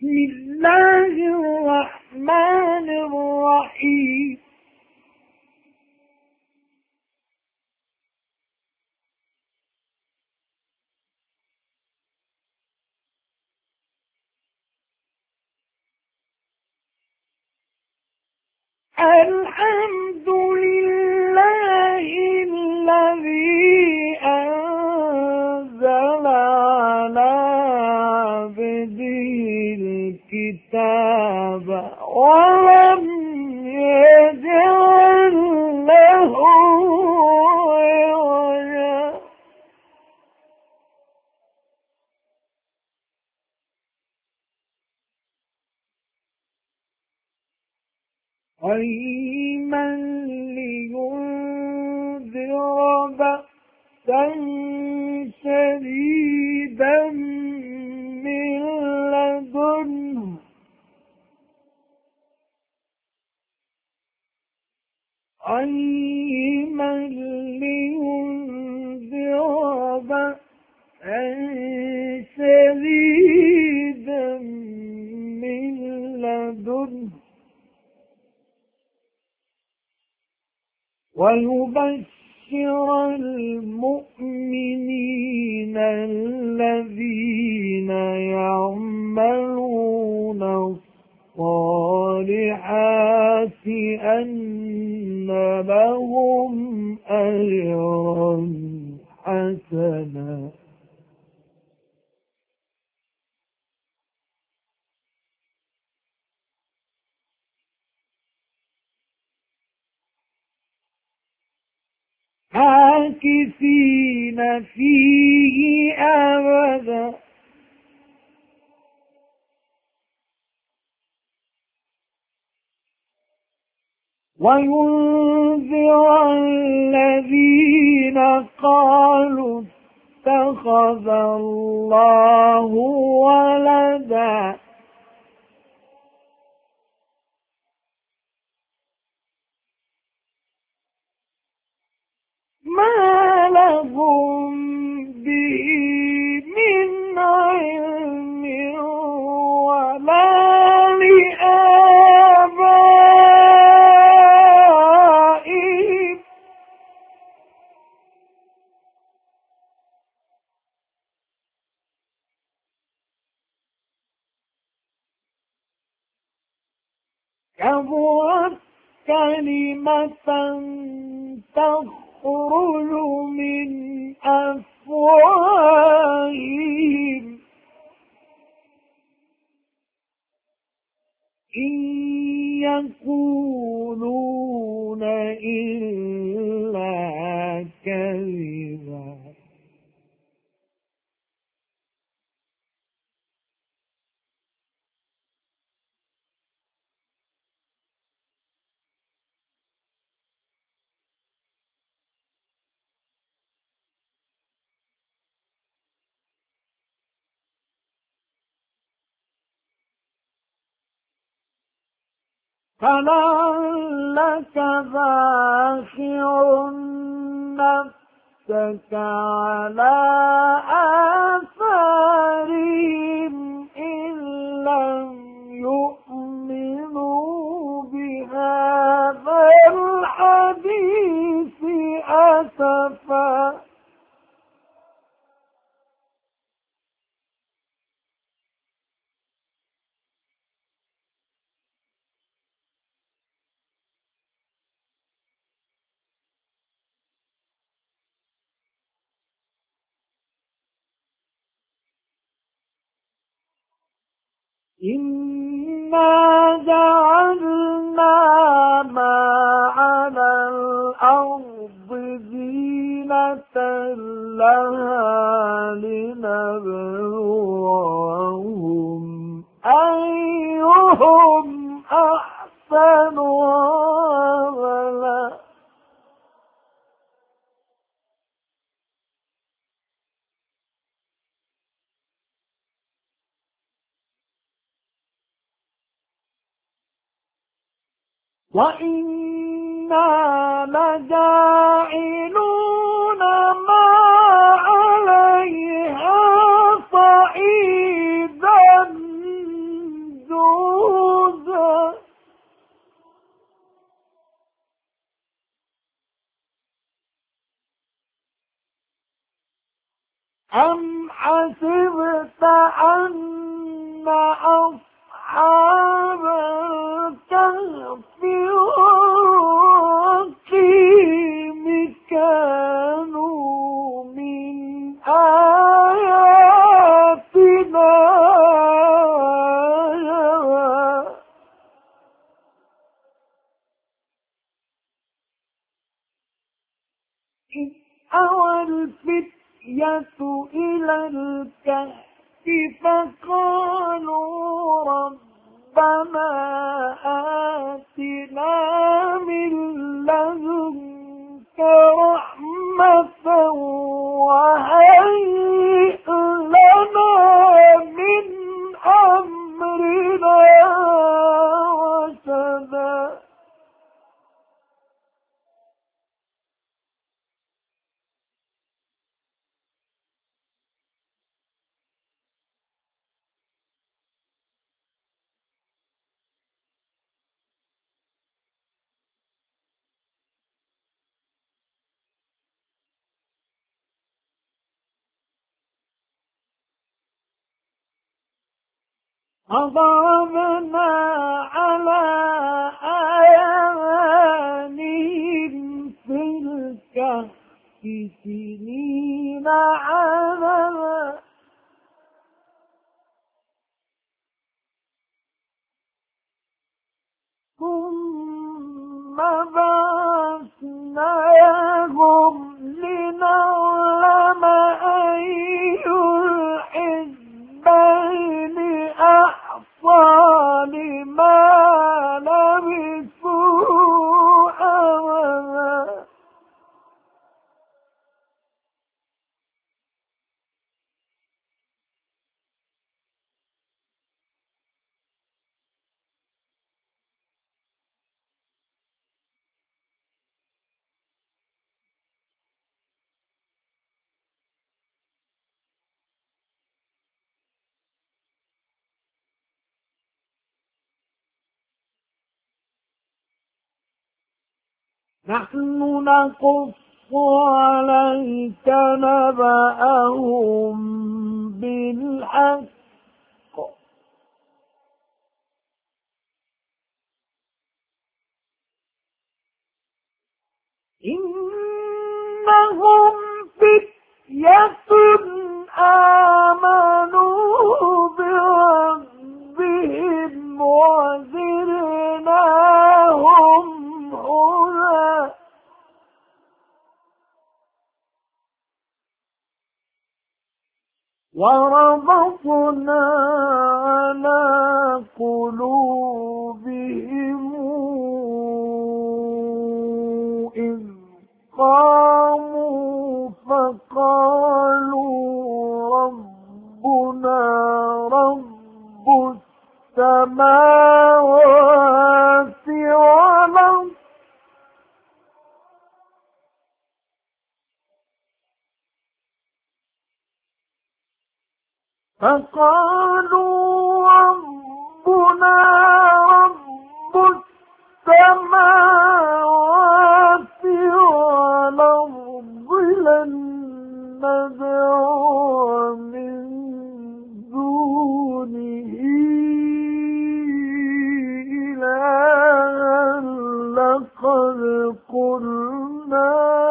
بسم الله الرحمن الرحيم. الحمد لله الذي أنزل على عبده الكتاب ولم يجعل له عوجا. قيما لينذر بأسا شديدا من لدنه قيما لينذر بأسا شديدا من لدنه ويبشر المؤمنين الذين يعملون الصالحات أن لهم أجرا حسنا. عاكفين فيه أبدا وينذر الذين قالوا اتخذ الله ولدا ما لهم به من علم ولا لآبائهم كبرت كلمة تخرج من أفواههم إن يقولون إلا كذبا. فلعلك باخع نفسك على آثارهم إن لم يؤمنوا بهذا الحديث أسفا. إنا جعلنا ما على الأرض زينة لها لنبلوهم أيهم أحسن عملا. وإنا لجاعلون ما عليها صعيدا أم حسبت أن أصحاب الكهف والرقيم كانوا من آياتنا عجبا إذ أوى الفتية إلى الكهف فقالوا ربنا آتنا من لدنك رحمة وهيئ لنا من أمرنا رشدا فضربنا على آذانهم في الكهف سنين عددا ثم بعثناهم لنعلم أي الحزبين أحصى لما لبثوا أمدا نحن نقص عليك نبأهم بالحق إنهم فتية آمنوا بربهم وزدناهم هدى وربطنا على قلوبهم إذ قاموا فقالوا ربنا رب السماوات والأرض فقالوا ربنا رب السماوات والأرض لن ندعو من دونه إلها لقد قلنا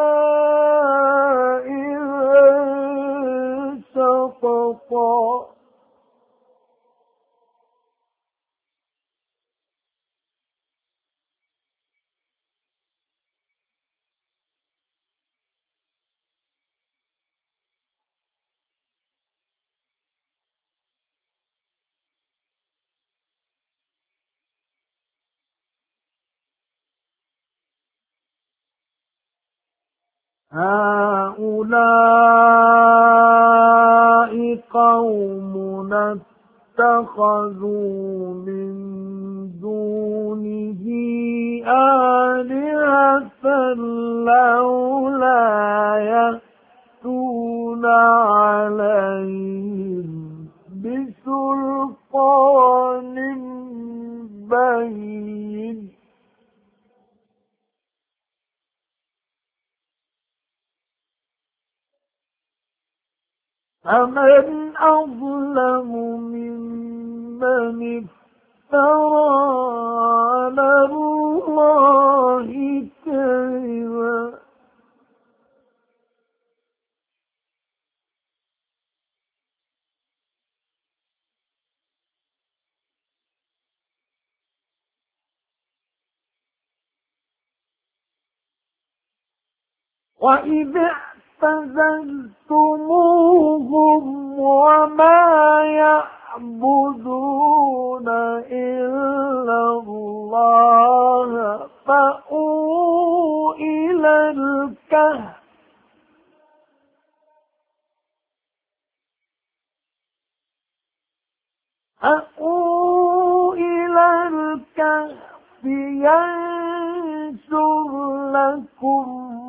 إذا شططا هؤلاء قومنا اتخذوا من دونه آلهة لولا يأتون عليهم بسلطان بين فمن أظلم ممن افترى على الله كذبا وإذا اعتزلتموهم وما يعبدون إلا الله فأووا إلى الكهف ينشر لكم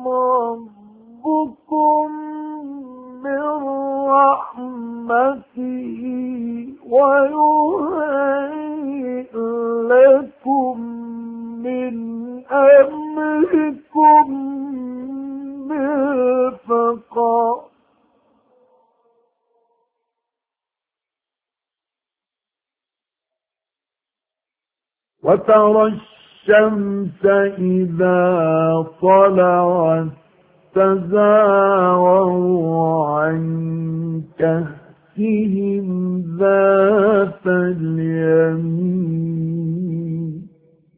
ربكم من رحمته ويهيئ لكم من أمركم مرفقا وترى الشمس إذا طلعت تزاور عن كهفهم ذات اليمين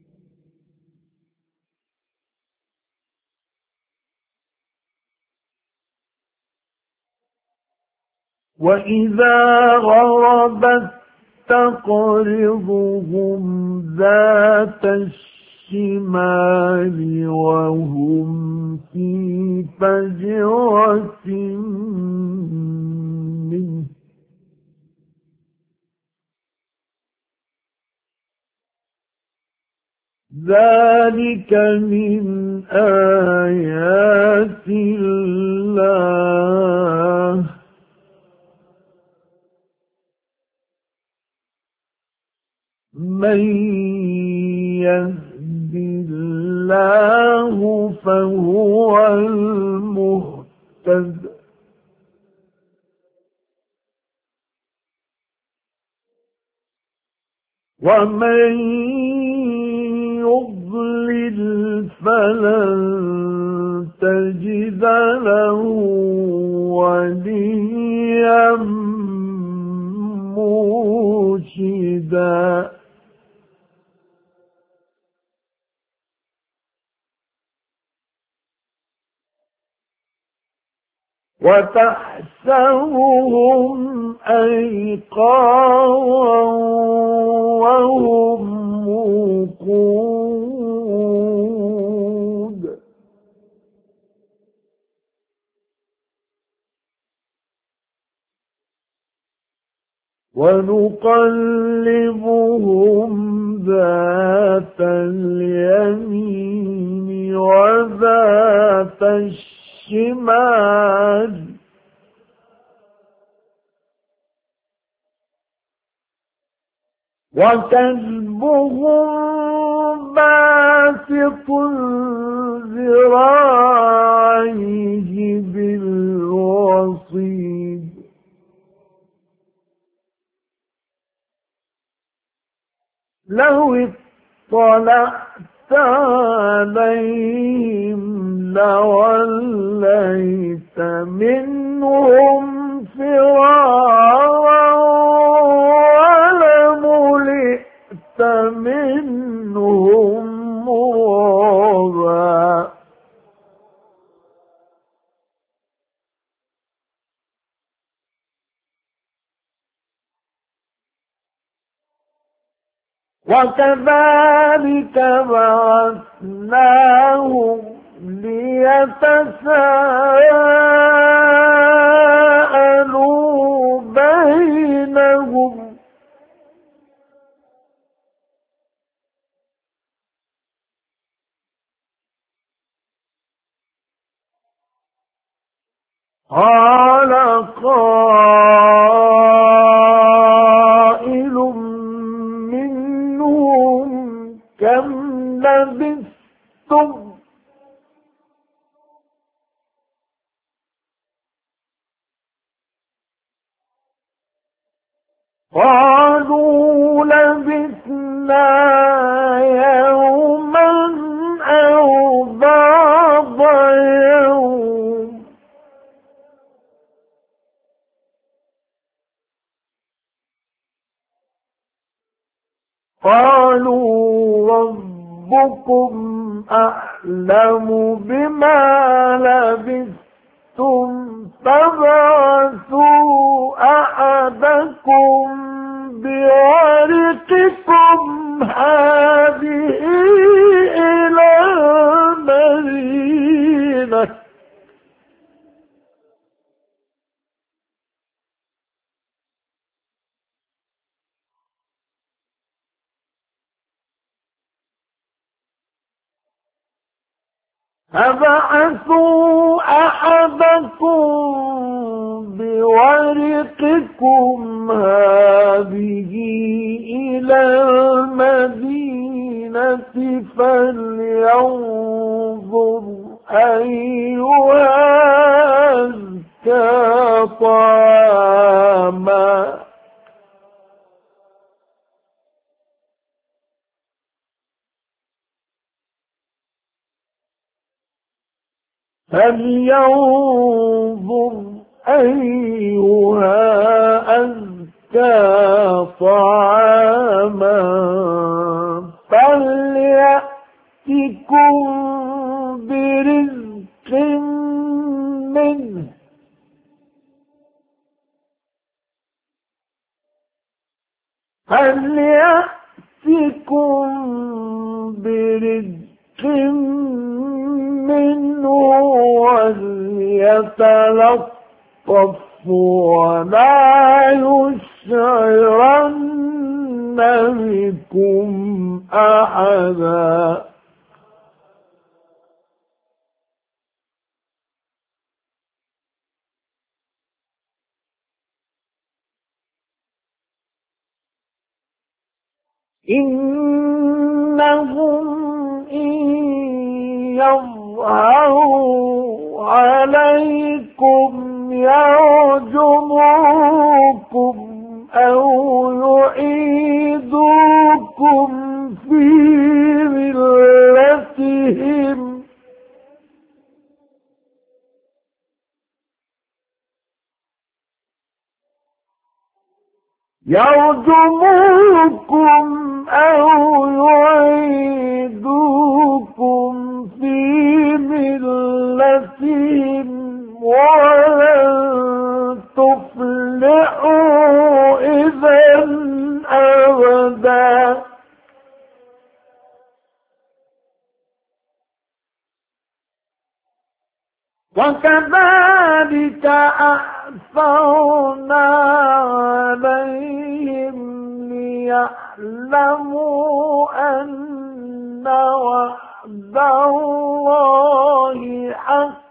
وإذا غربت تقرضهم ذات الشمال وهم في فجوة منه ذلك من آيات الله من يهد الله فهو المهتد ومن يضلل فلن تجد له وليا مرشدا وتحسبهم أيقاظا وهم رقود ونقلبهم ذات اليمين وذات الشمال وكلبهم باسط ذراعيه بالوصيد لو اطلعت عليهم لوليت منهم فرارا ولملئت منهم رعبا وكذلك بعثناهم ليتساءلوا بينهم قال قائل منهم كم لبثتم قالوا لبثنا يوما أو بعض يوم قالوا ربكم أعلم بما لبثتم فابعثوا أحدكم بورقكم هذه إلى المدينة فبعثوا أحدكم بورقكم هذه إلى المدينة فلينظر أيها أزكى طعاما فليأتكم برزق منه وليتلطف ولا يشعرن بكم أحدا إنهم إن يظهروا عليكم يرجموكم أو يعيدوكم في ملتهم ولن تفلحوا إذا أبدا وكذلك أعثرنا عليهم ليعلموا أن وعد الله حق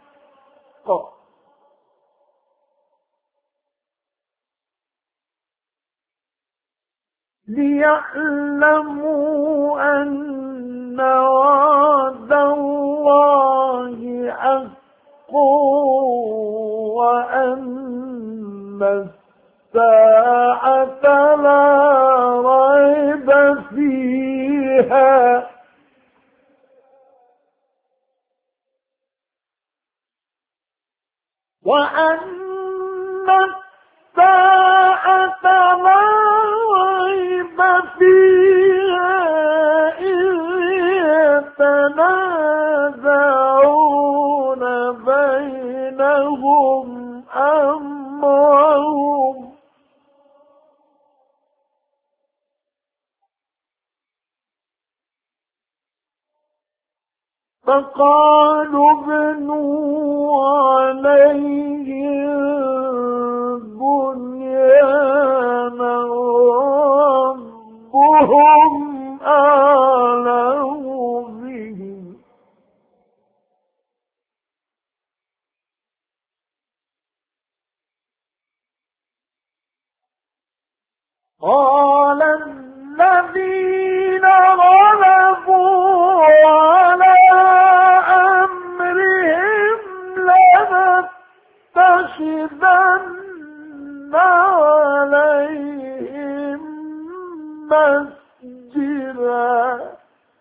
وأن الساعة لا ريب فيها إذ يتنازعون بينهم أمرهم فقالوا ابنوا عليهم بنيانا ربهم أعلم بهم قال الذين غلبوا على أمرهم لنتخذن عليهم مسجدا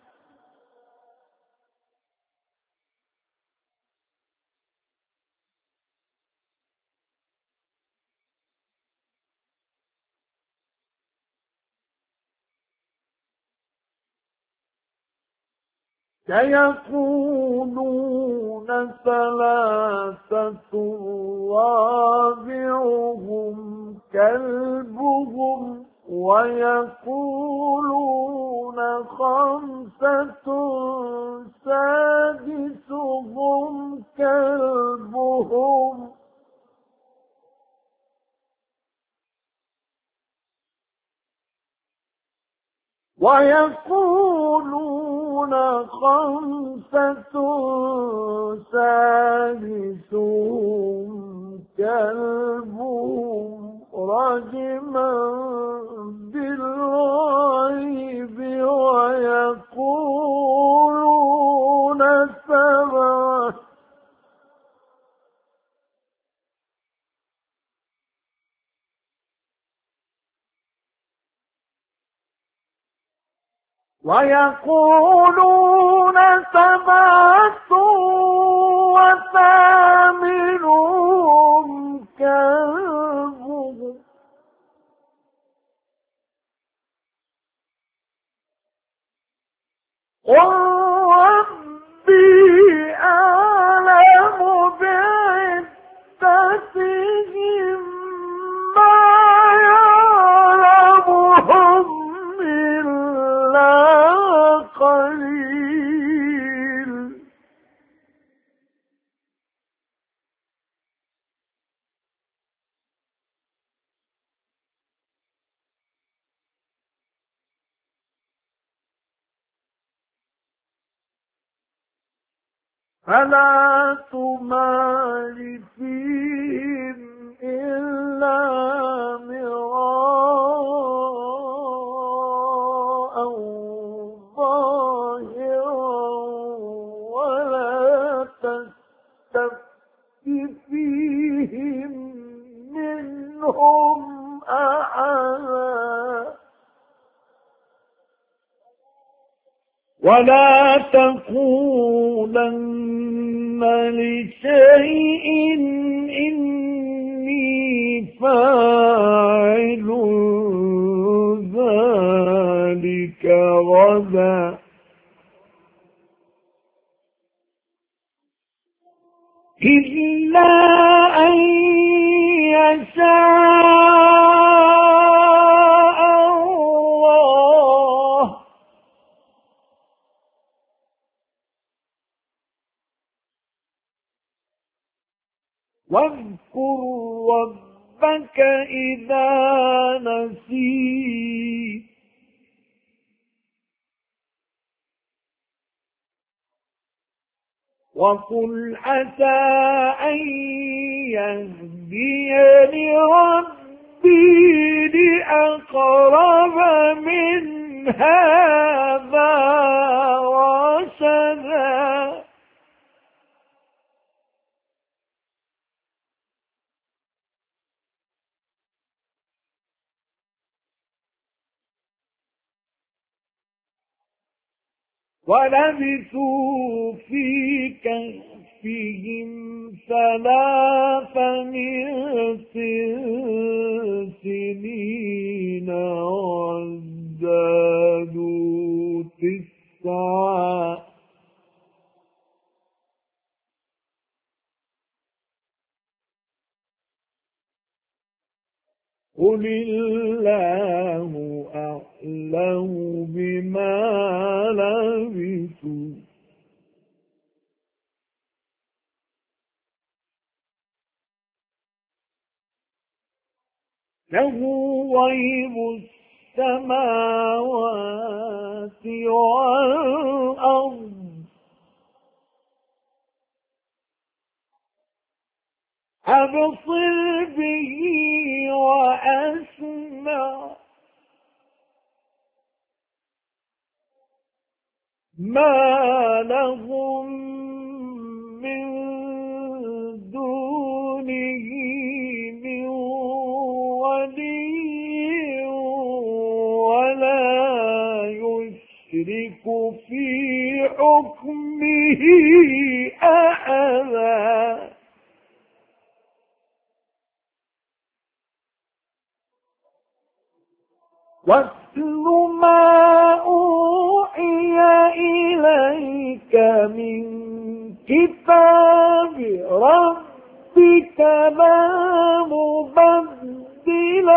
سيقولون ثلاثة رابعهم كلبهم ويقولون خمسة سادسهم كلبهم ويقولون خمسة سادسهم كلبهم رجما بالغيب ويقولون سبعة وثامنهم كلبهم قل ربي أعلم بعدتهم ما يعلمهم إلا قليل فلا تمار فيهم إلا مراء ظاهرا ولا تستفت فيهم منهم أحدا ولا تقولن لشيء إني فاعل ذلك غدا إلا أن يشاء الله واذكر ربك إذا نسيت وقل عسى أن يهديني ربي لأقرب من هذا رشدا ولبثوا في كهفهم 300 سنين وازدادوا 9 قل الله أعلم بما لبثوا له غيب السماوات والأرض أبصر به وأسمع ما لهم من دونه من ولي ولا نشرك في حكمه أحدا. واتل ما أوحي إليك من كتاب ربك لا مبدل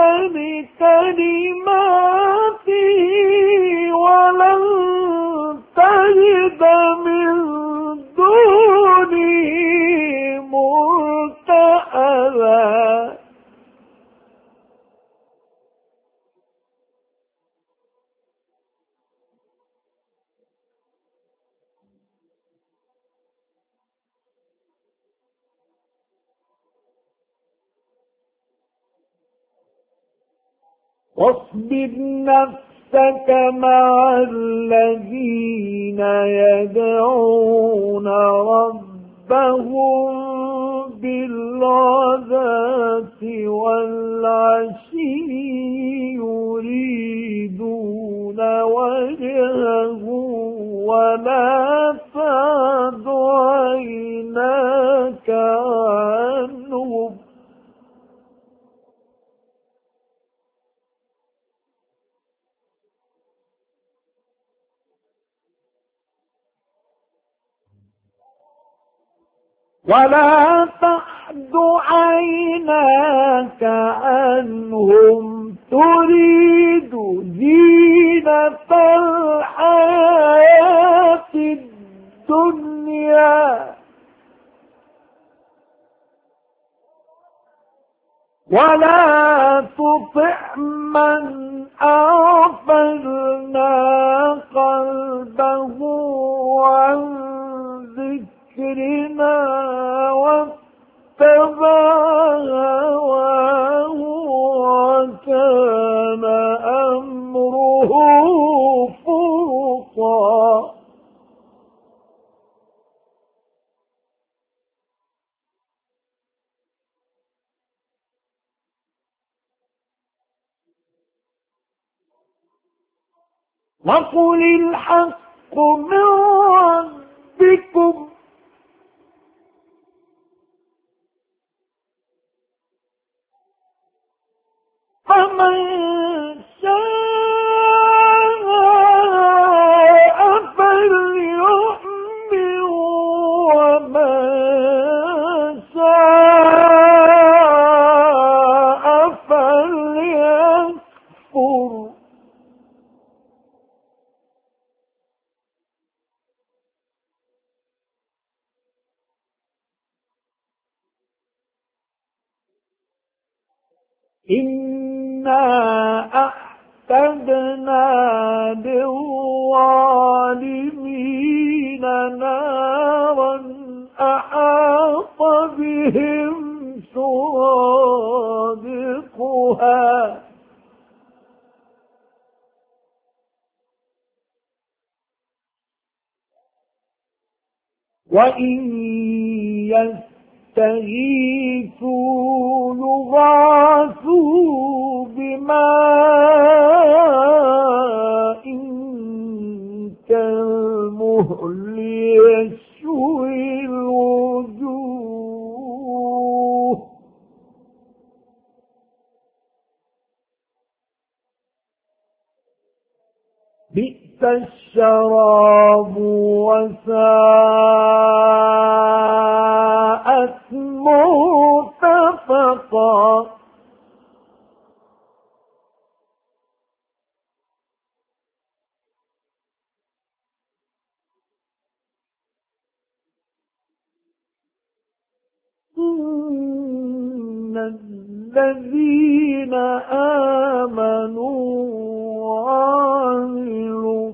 لكلماته ولن تجد من دونه ملتحدا. واصبر نفسك مع الذين يدعون ربهم بالغداة والعشي يريدون وجهه ولا تعد عيناك عنهم تريد زينة الحياة الدنيا ولا تطع من أغفلنا قلبه عن ذكرنا واتبع هواه وكان أمره فرطا. وقل الحق من ربكم فمن شاء فليؤمن ومن شاء فليكفر. إنا أعتدنا للظالمين نارا أحاط بهم سرادقها وإن يستغيثوا يغاثوا بماء كالمهل يشوي الوجوه بئس الشراب وساءت مرتفقا. إن الذين آمنوا وعملوا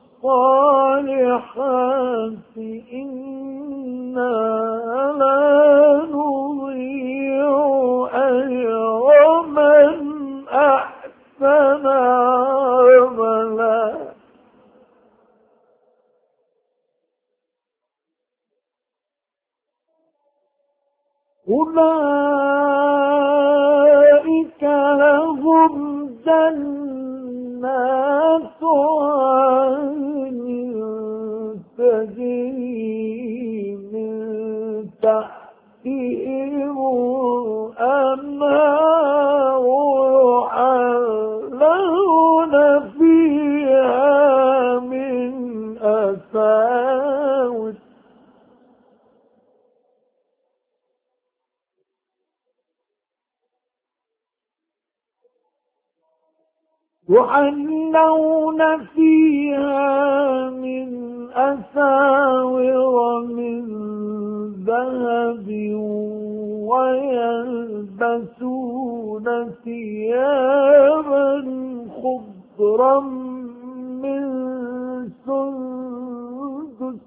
الصالحات إنا لا نضيع أجر من أحسن عملا. أولئك لهم جنات عدن يحلون فيها من أساور من ذهب ويلبسون ثيابا خضرا من سندس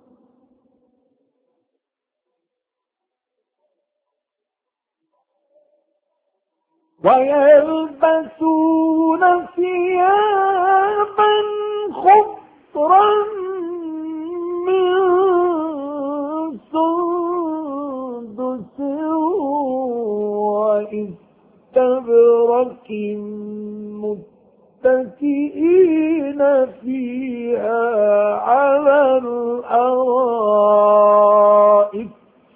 من سندس وإستبرق متكئين فيها على الأرائك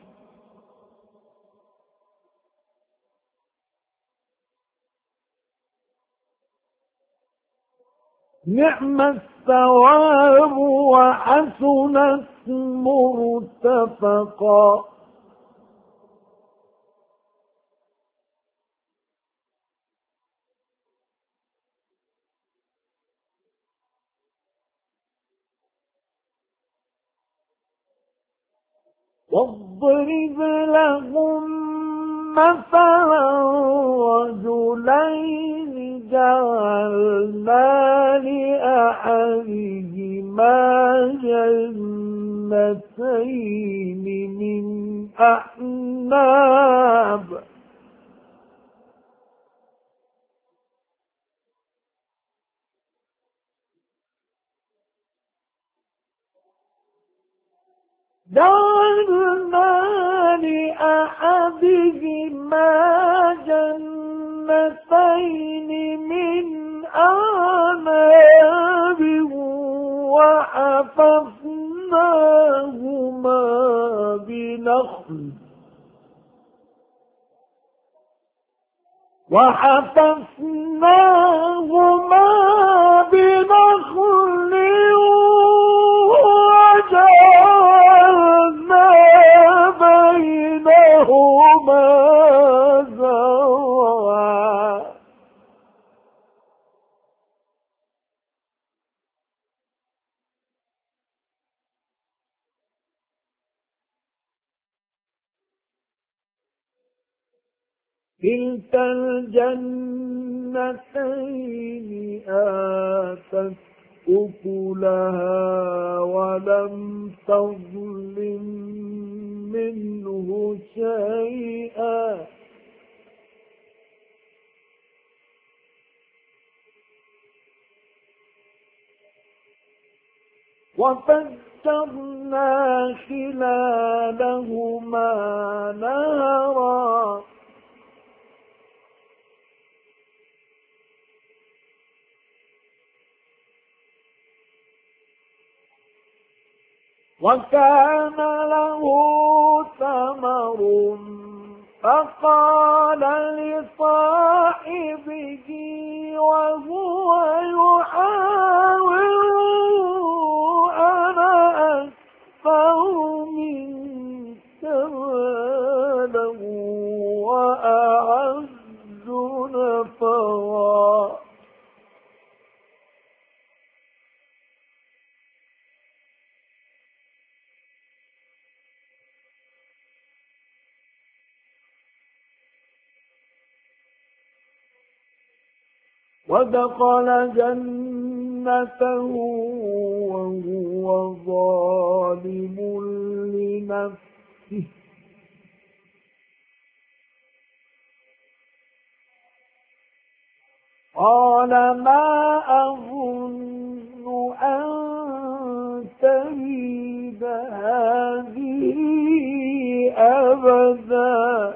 نعم الثواب وحسنت مرتفقا. واضرب لهم مثلا رجلين جعلنا لأحدهما جنتين من أعناب وحفظناهما بنخل وجعلنا بينهما زرعا. كلتا الجنتين آتت أكلها ولم تظلم منه شيئا وفجرنا خلالهما نهرا وكان له ثمر فقال لصاحبه وهو يحاوره أنا أكثر منك مالا وأعز نفرا. ودخل جنته وهو ظالم لنفسه قال ما أظن أن تبيد هذه أبدا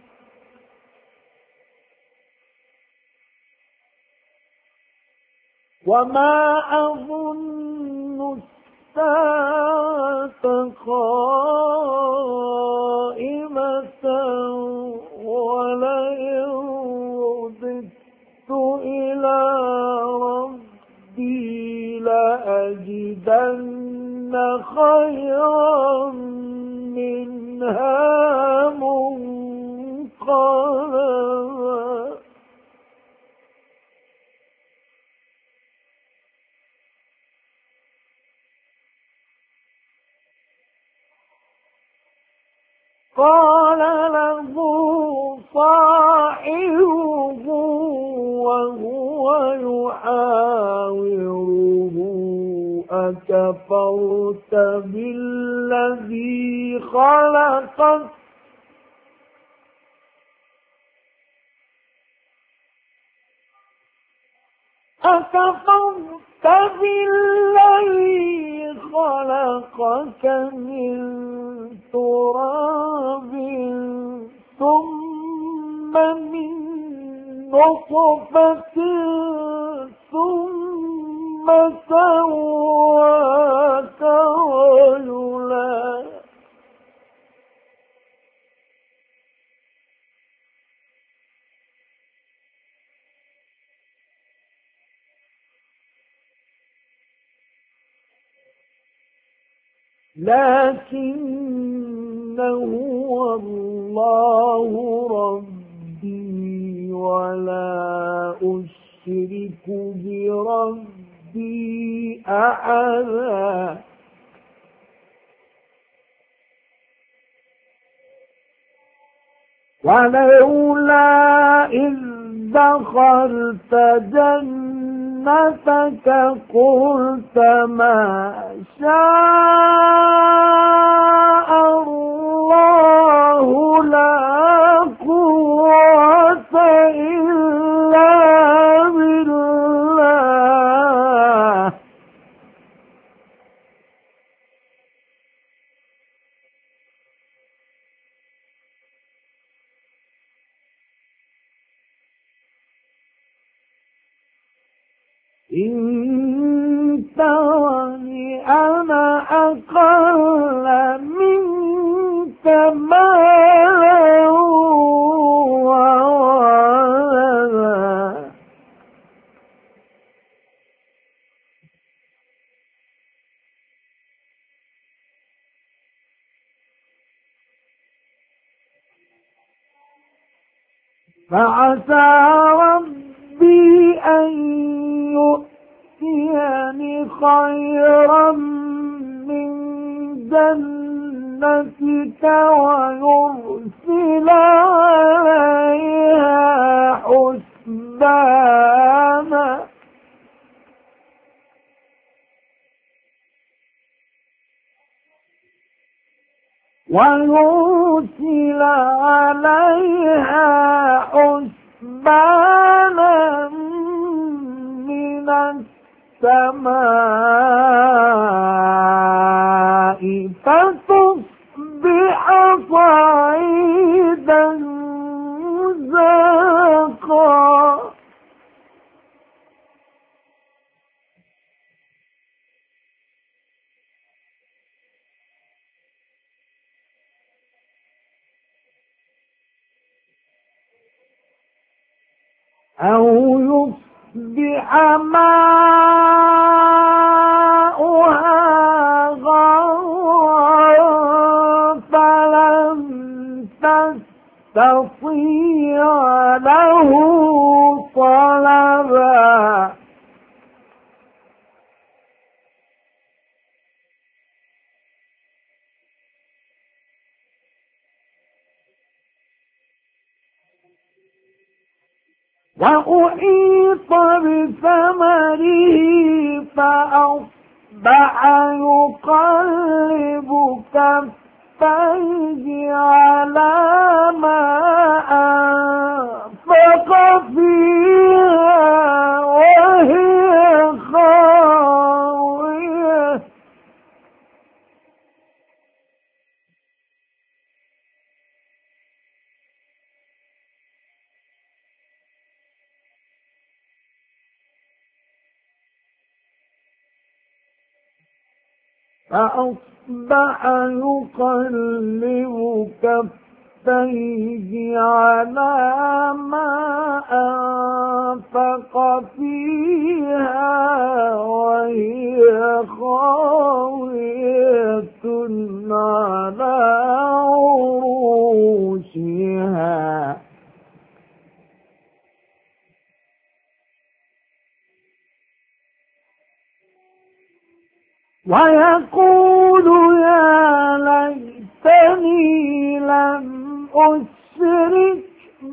وما أظن الساعة قائمة ولئن رددت إلى ربي لأجدن خيرا منها منقلبا. قال له صاحبه وهو يحاوره أكفرت بالذي خلقك أكفرت بالذي خلقك من تراب ثم من نطفة ثم سواك رجلا لكنه الله ربي ولا أشرك بربي أحدا ولولا إذ دخلت جنتك قلت ما شاء الله لا قوة إلا بالله إن ترني أنا أقل منك مالا وولدا فعسى ربي أن يؤتيني خيرا من جنتك ويرسل عليها حسبانا من السماء فتصبح صعيدا زلقا أو يصبح ماؤها غورا فلن تستطيع له طلبا وأحيط بثمره فأصبح يقلب كفيه على ما أنفق فيها وهي خاوية فأصبح يقلب كفيه على ما أنفق فيها وهي خاوية على عروشها ويقول يا ليتني ولم أشرك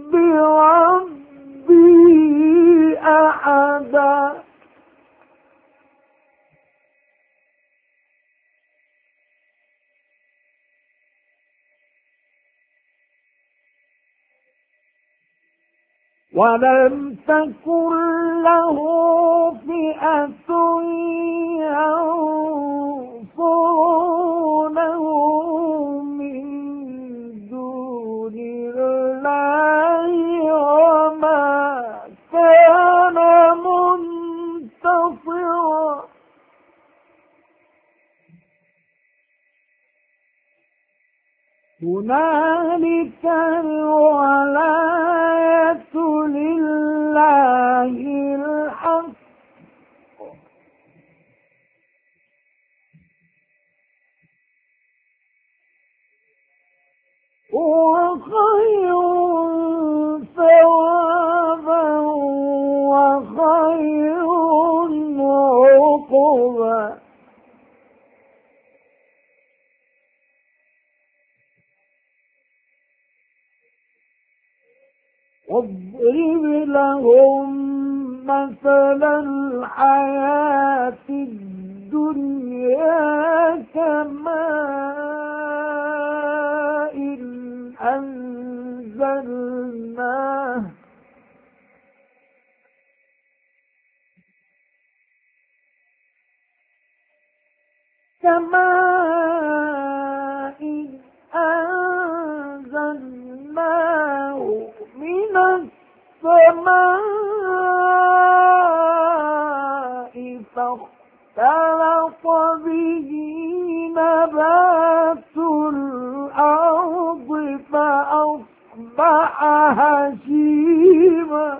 بربي أحدا. ولم تكن له فئة ينصرونه من دون الله وما كان منتصرا. هنالك الولاية لله الحق هو خير ثوابا وخير عقبا. واضرب لهم مثل الحياة الدنيا كماء أنزلناه من السماء فاختلط به نبات الأرض فأصبح هشيما.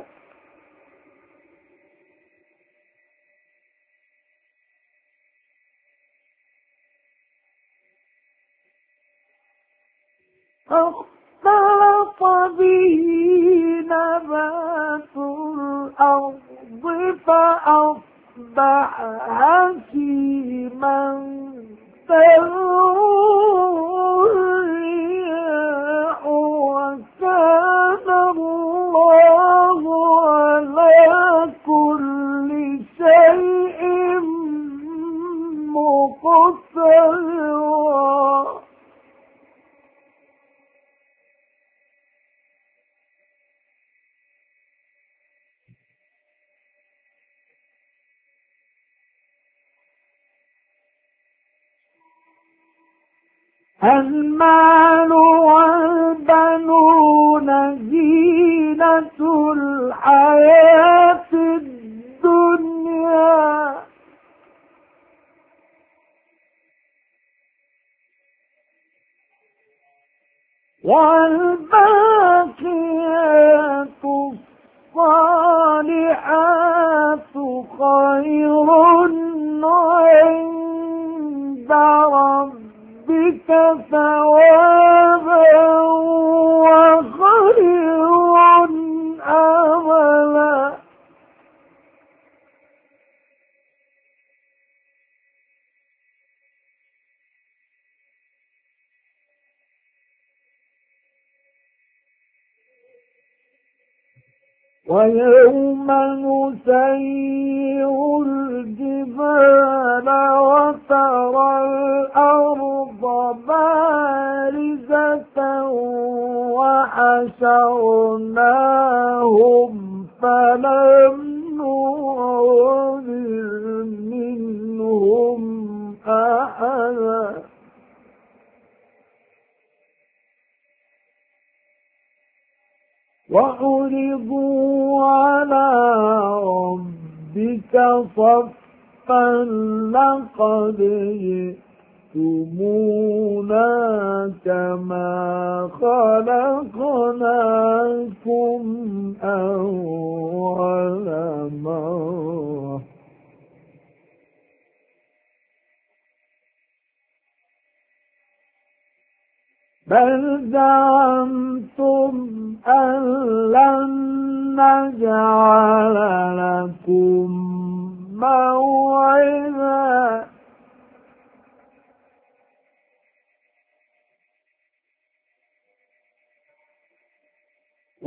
فاختلط به نبات الأرض فأصبح هشيما تذروه الرياح وكان الله على كل شيء مقتدرا. المال والبنون زينة الحياة الدنيا والباقيات الصالحات خير عند ربك ثوابا وخير أملا. ويوم نسير الجبال وترى الأرض بارزة وحشرناهم فلم نغادر منهم أحدا وعرضوا على ربك صفا لقد جئتمونا كما خلقناكم أول مرة بل زعمتم أن لن نجعل لكم موعدا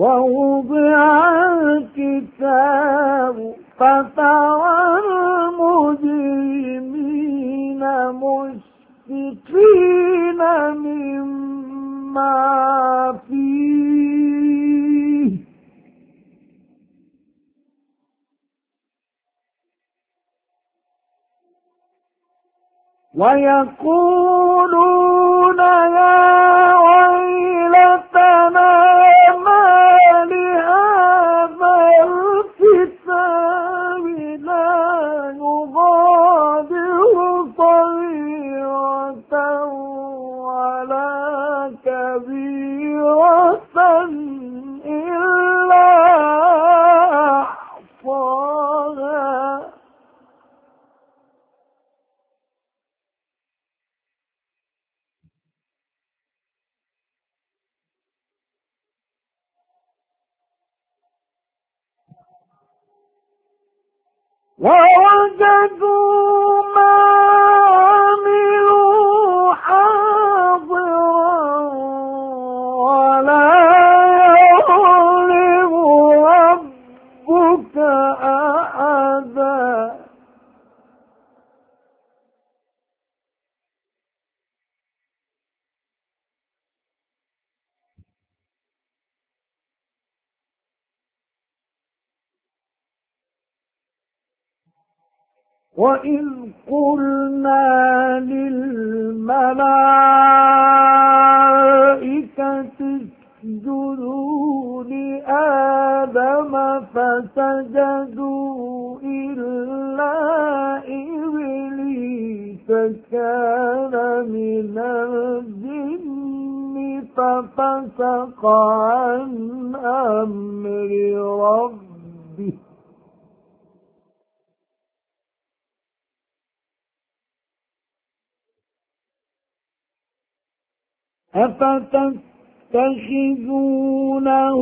ووضع الكتاب فترى المجرمين مشفقين مما فيه ويقولون يا ويلتنا ما لهذا الكتاب لا يغادر صغيرة ولا كبيرة إلا أحصاها ووجدوا ما عملوا حاضرا ولا يظلم ربك أحدا وإذ قلنا للملائكة اسجدوا لآدم فسجدوا إلا إبليس كان من الجن ففسق عن أمر ربه أفتتخذونه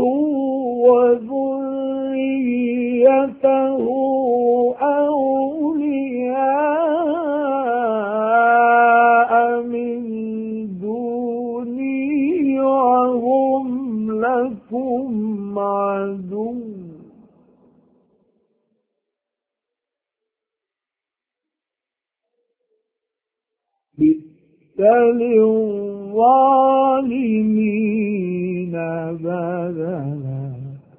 وذريته أولياء من دوني وهم لكم عدو للظالمين بدلا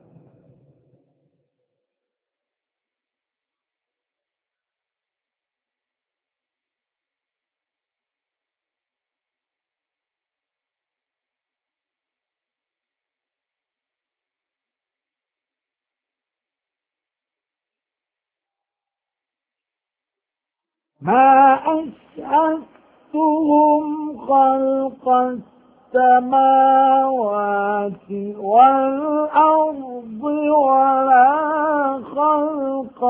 ما أشهدتهم خلق السماوات والأرض ولا خلق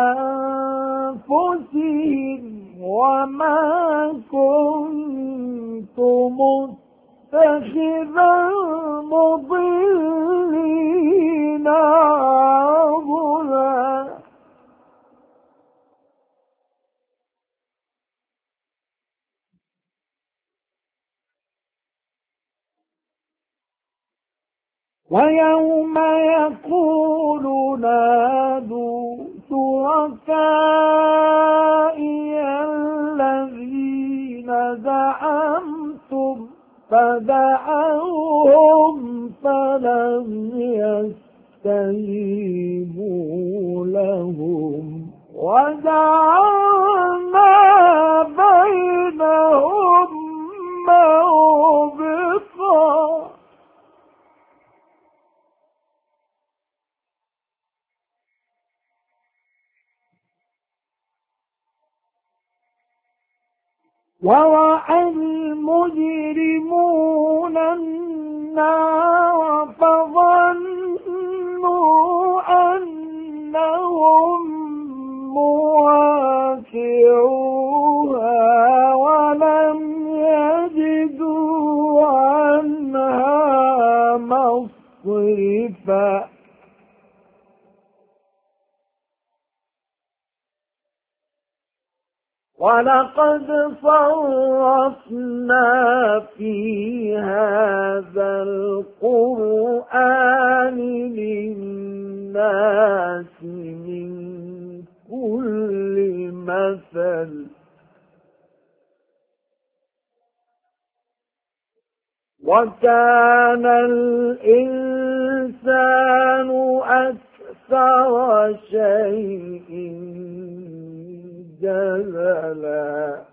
أنفسهم وما كنت متخذ المضلين عضدا ويوم يقول نادوا شركائي الذين زعمتم فدعوهم فلم يستجيبوا لهم وجعلنا بينهم موبقا ورأى المجرمون النار فظنوا أنهم مواقعوها ولم يجدوا عنها مصرفا ولقد صرفنا في هذا القرآن للناس من كل مثل وكان الإنسان أكثر شيء جدلا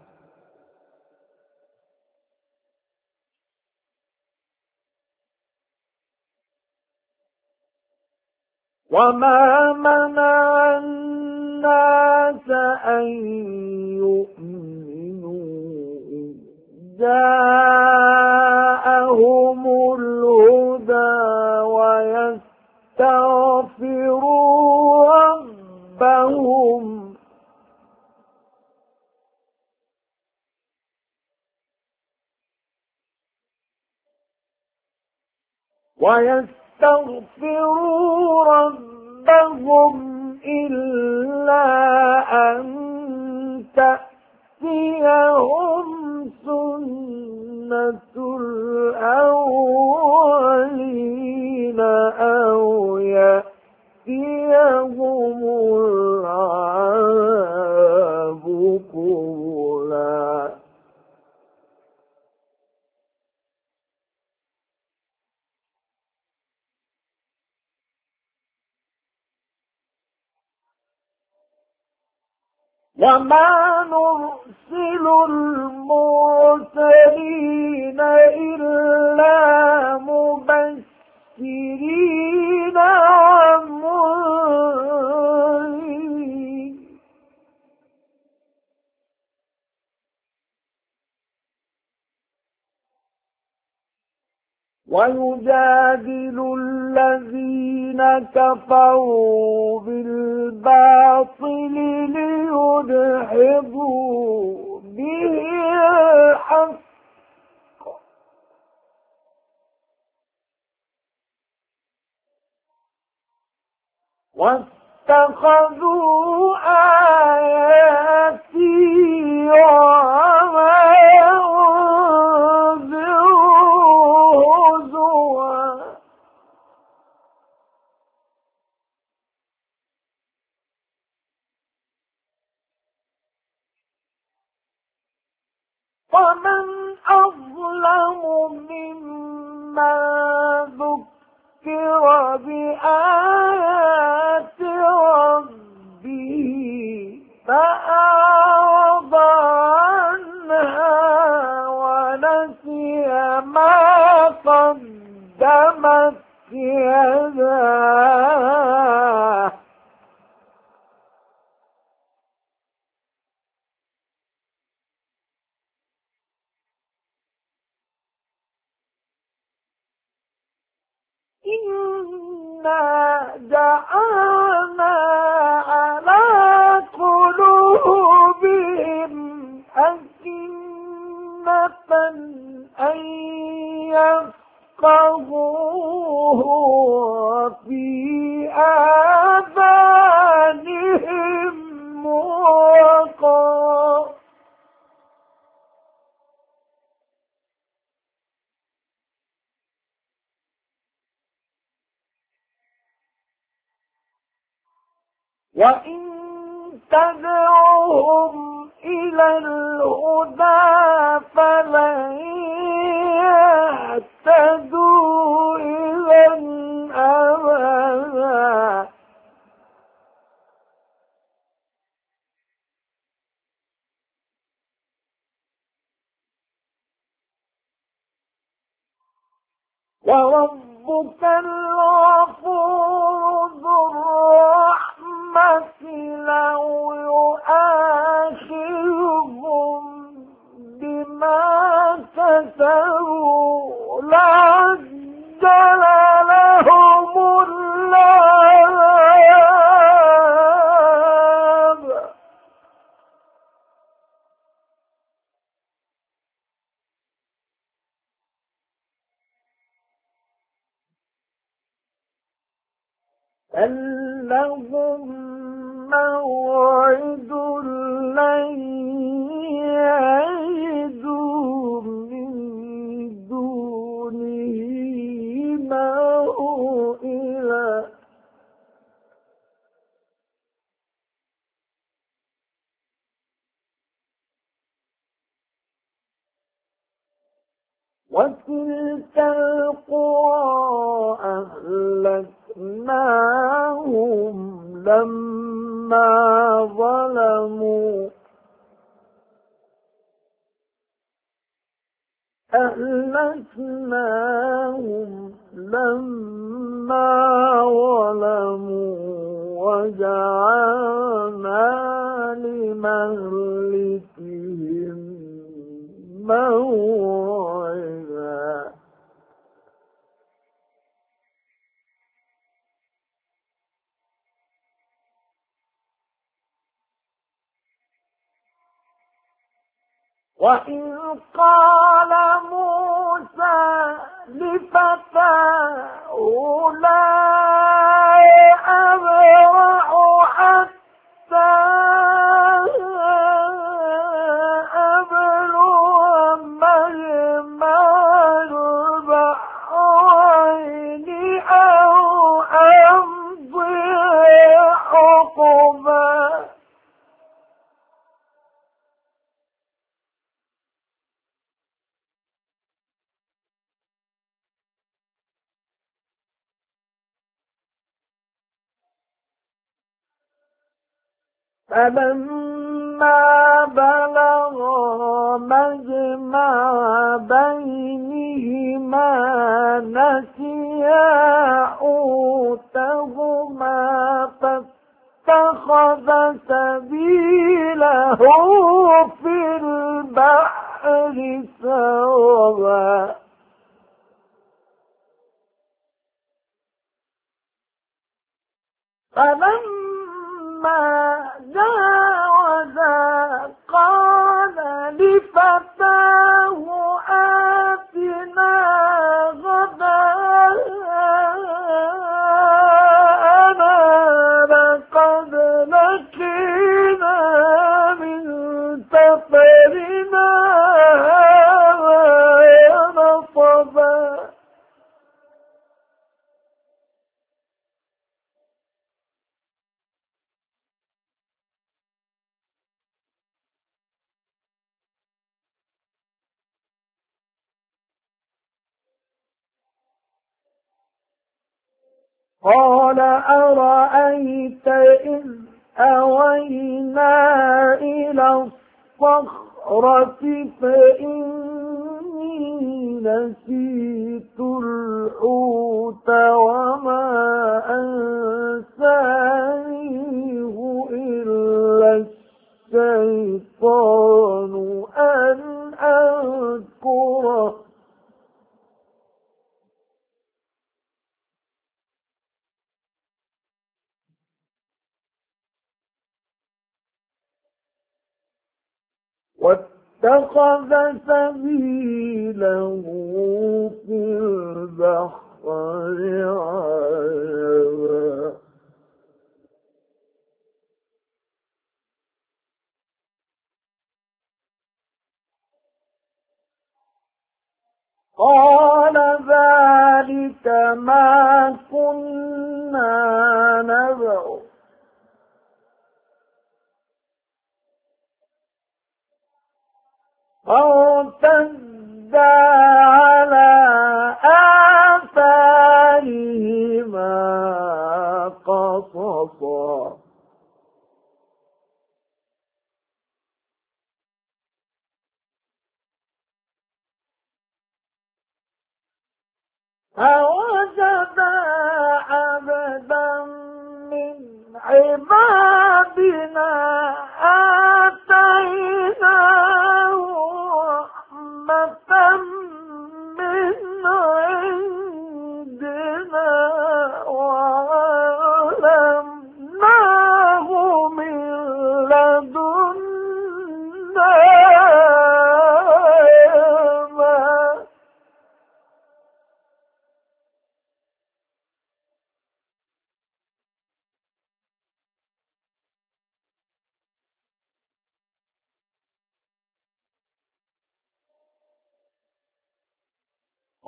وما منع الناس أن يؤمنوا إذ جاءهم الهدى ويستغفروا ربهم إلا أن تأتيهم سنة الأولين أو يأتيهم العذاب قبلا وما نرسل المرسلين إلا مبشرين ومنذرين ويجادل الذين كفروا بالباطل ليدحضوا به الحق واتخذوا آياتي وما ومن أظلم ممن ذكر بآيات ربه فأعرض عنها ونسي ما قدمت يداه إنا جعلنا على قلوبهم أكنة أن يفقهوه وفي آذانهم وقرا وإن تدعوهم إلى الهدى فلن يهتدوا إذا أبدا وربك الغفور ذو الرحمة لو يؤاخذهم بما كسبوا لعجل لهم العذاب بل لهم موعد لن يعدوا من دونه موئلا وتلك القرى أهلكناهم لما ظلموا وجعلنا لمهلكهم موعدا وإذ قال موسى لفتاه لا أبرح حتى أبلغ مجمع البحرين أو أمضي حقبا فلما بلغا مجمع بينهما نسيا حوتهما فاتخذ سبيله في البحر سربا فلما جاوزا قال لفتاه آتنا غداءنا لقد لقينا من سفرنا هذا نصبا قال أرأيت إذ أوينا إلى الصخرة فإني نسيت الحوت وما أنسانيه إلا الشيطان أن أذكره واتخذ سبيله في البحر عجبا قال ذلك ما كنا نبغ فارتدا على آثارهما قصصا فوجدا عبدا من عبادنا آتيناه رحمة من عندنا وعلمناه من لدنا علما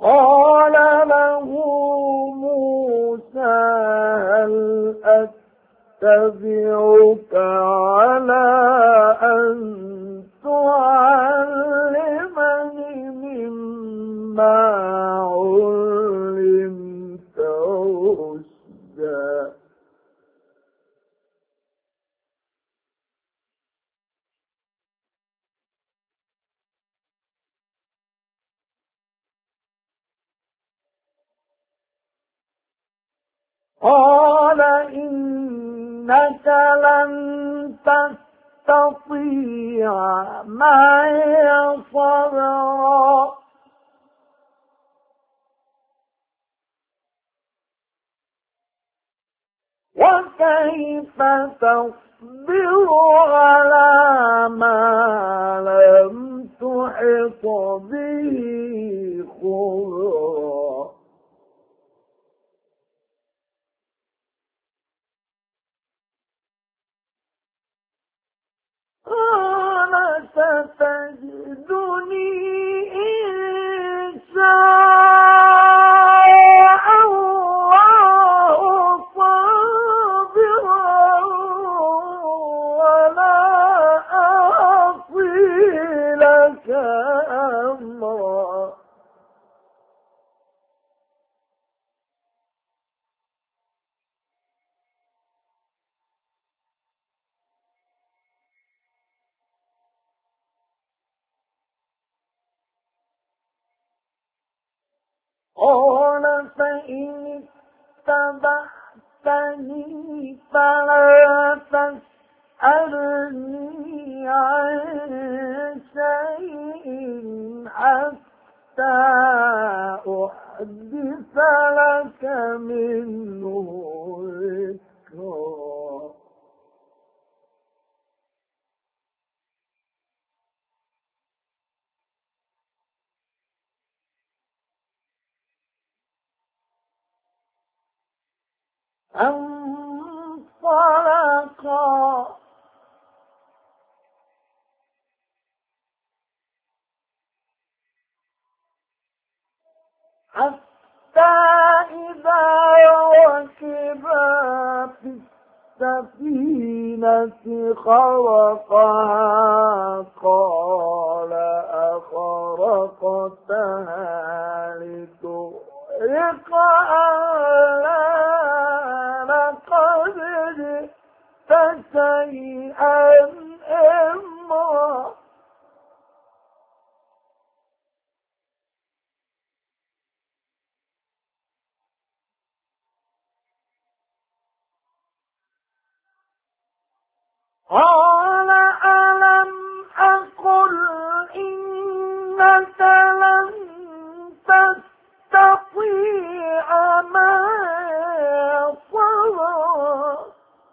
قال له موسى هل أتبعك على أن تعلمني مما علمت رشدا قال إنك لن تستطيع معي صبرا وكيف تصبر على ما لم تحط به خبرا قال ستجدني إن شاء الله صابرا ولا أعصي لك أمرا قال فإن اتبعتني فلا تسألني عن شيء حتى أحدث لك منه ذكرا انطلقا حتى إذا ركبا في السفينة خرقها قال أخرقتها لتغرق أهلها لقد جئت شيئا إمرا قال ألم أقل إنك لن تستطيع معي صبرا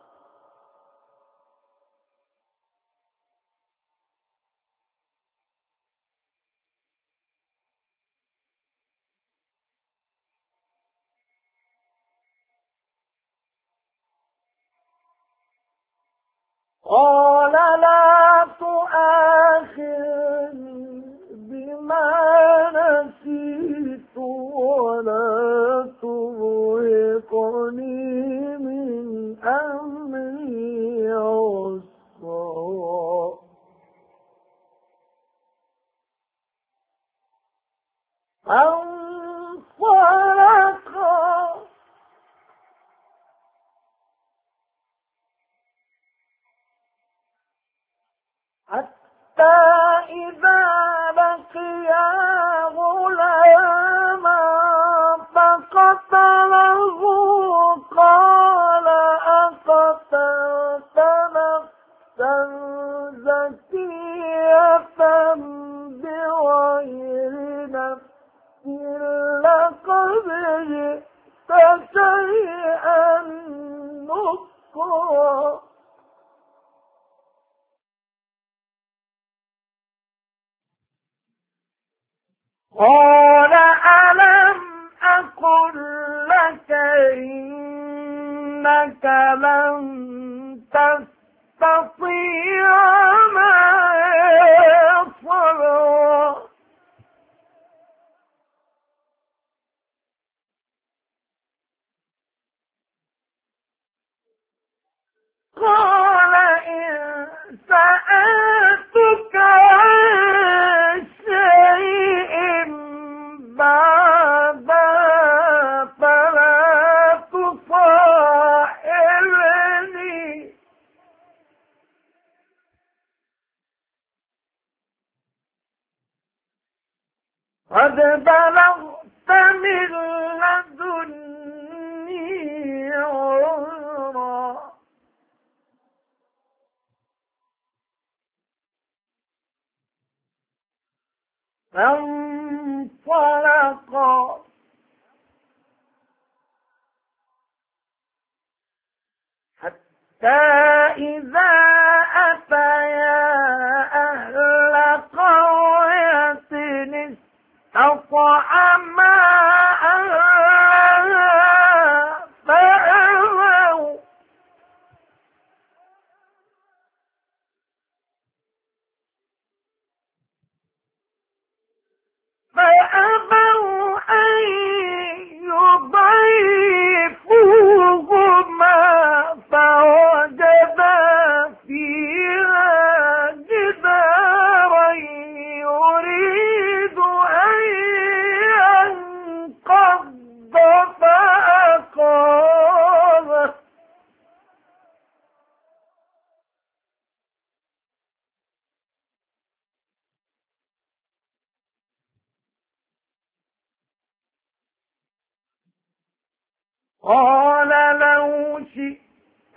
قال لا تؤاخذني بما نسيت ولا ترهقني من أمري عسرا فانطلقا حتى إذا لقيا غلاما فقتله قال أقتلت نفسا زكية بغير نفس لقد جئت شيئا نكرا قال ألم أقل لك إنك لن تستطيع معي صبرا قد بلغت من لدني عذرا فانطلقا حتى إذا أتيا أهل قرية استطعما أهلها فأبوا أن يضيفوهما فوجدا فيها جدارا يريد أن ينقض فأقامه قال لو شئت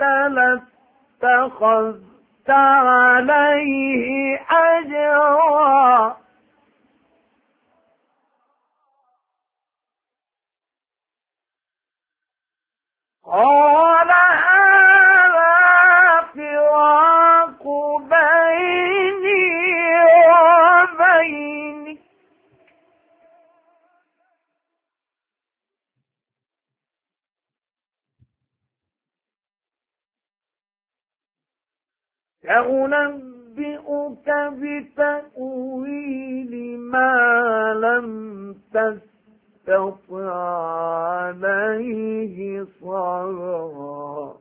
لاتخذت عليه أجرا قال هذا فراق بيني وبينك سأنبئك بتأويل ما لم تستطع عليه صبرا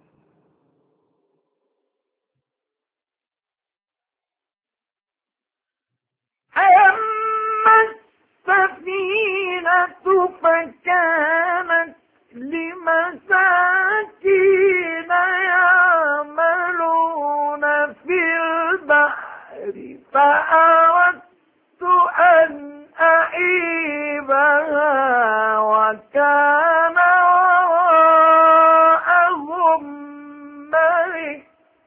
أما السفينة فكانت لمساكين يعملون في البحر فأردت أن أعيبها وكان وراءهم ملك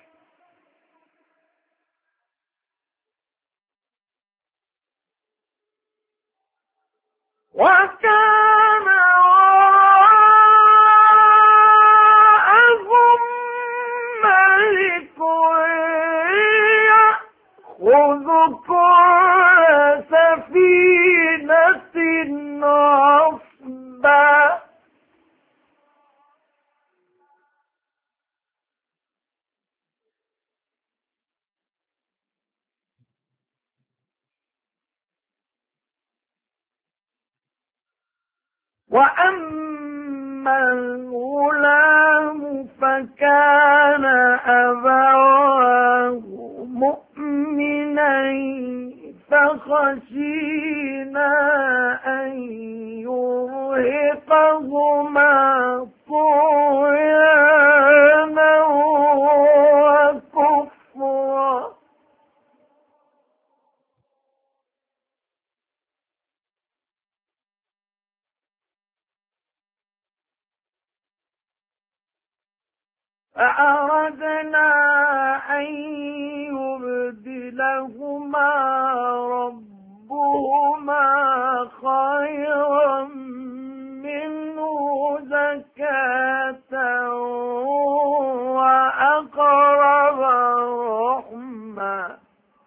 يأخذ كل سفينة غصبا وأما الغلام فكان أبواه مؤمنين فخشينا أن يرهقهما طغيانا وكفرا فأردنا أن يبدلهما ربهما خيرا منه زكاة وأقرب رحما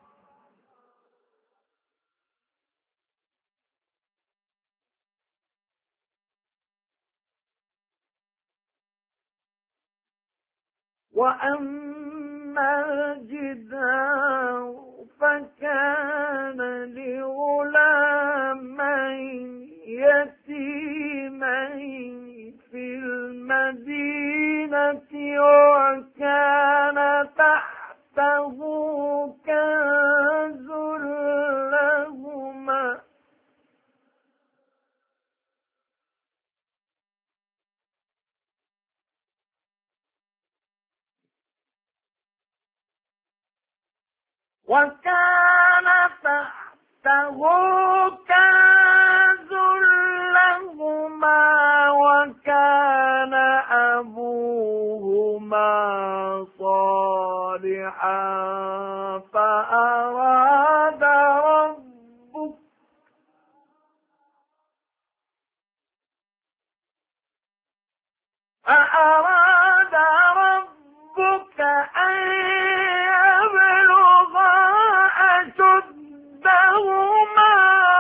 وأما الجدار فكان لغلامين يتيمين في المدينة وكان تحته كنز لهما وكان تحته كنز صالحا فأراد ربك أن يبلغا أشدهما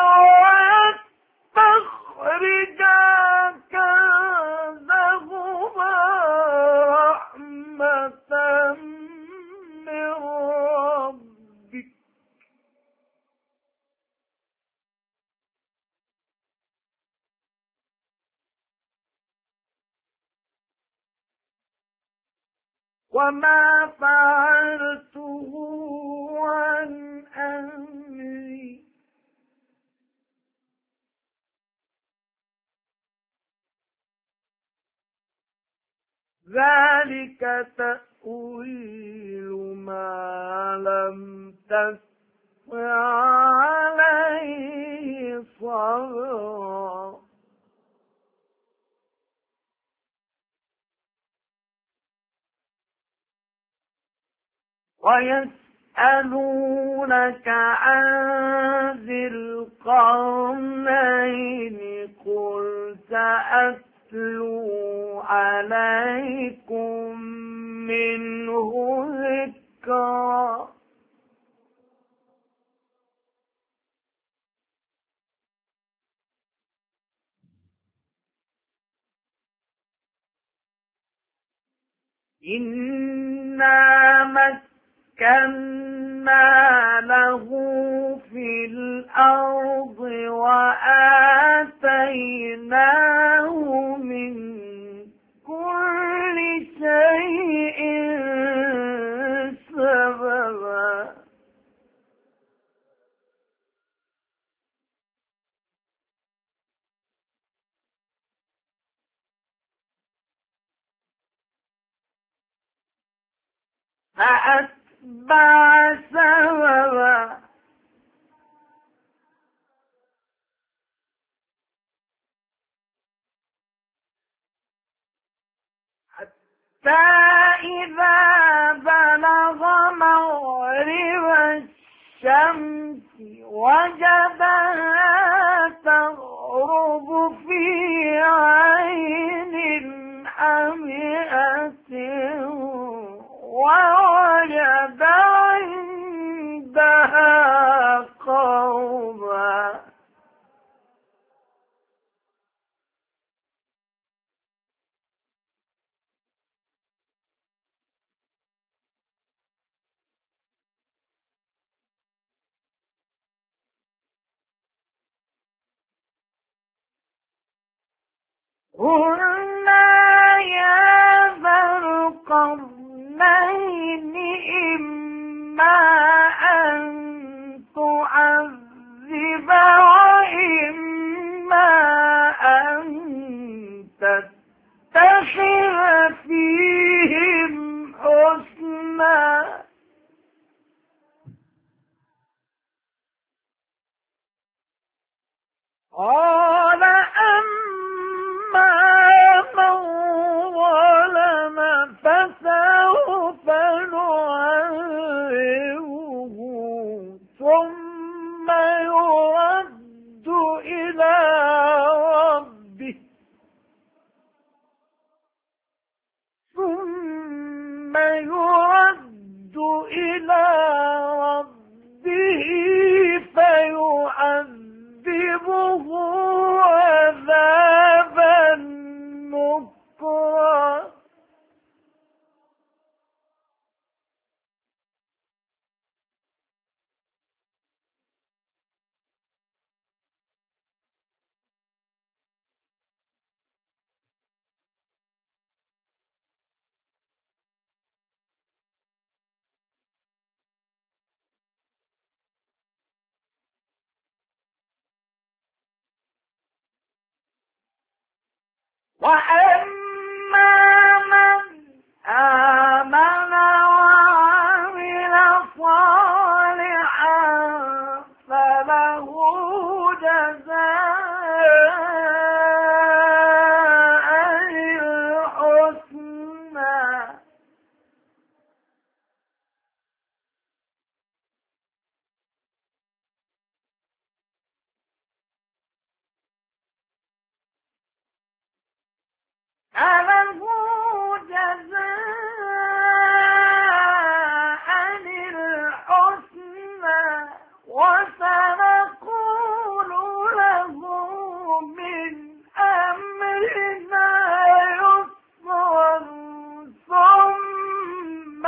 ويستخرجا كنزهما رحمة من ربك وما فعلته عن أمري ذلك تأويل ما لم تستطع عليه صبرا ويسألونك عن ذي القرنين قل سأتلو عليكم منه ذكرا إنا مكنا له في الأرض وآتيناه من كل شيء سببا فأتبع سببا حتى إذا بلغ مغرب الشمس وجدها تغرب في عين حمئة ووجد عندها قوما قلنا يا ذا القرنين إما أن تعذب وإما أن تتخذ فيهم حسنا قال أما من ظلم فسوف نعذبه ثم يرد إلى ربه فيعذبه عذابا نكرا وأما من آمن وعمل صالحا فله جزاء الحسنى أله جزاء الحسنى وسنقول له من أمرنا يسرا ثم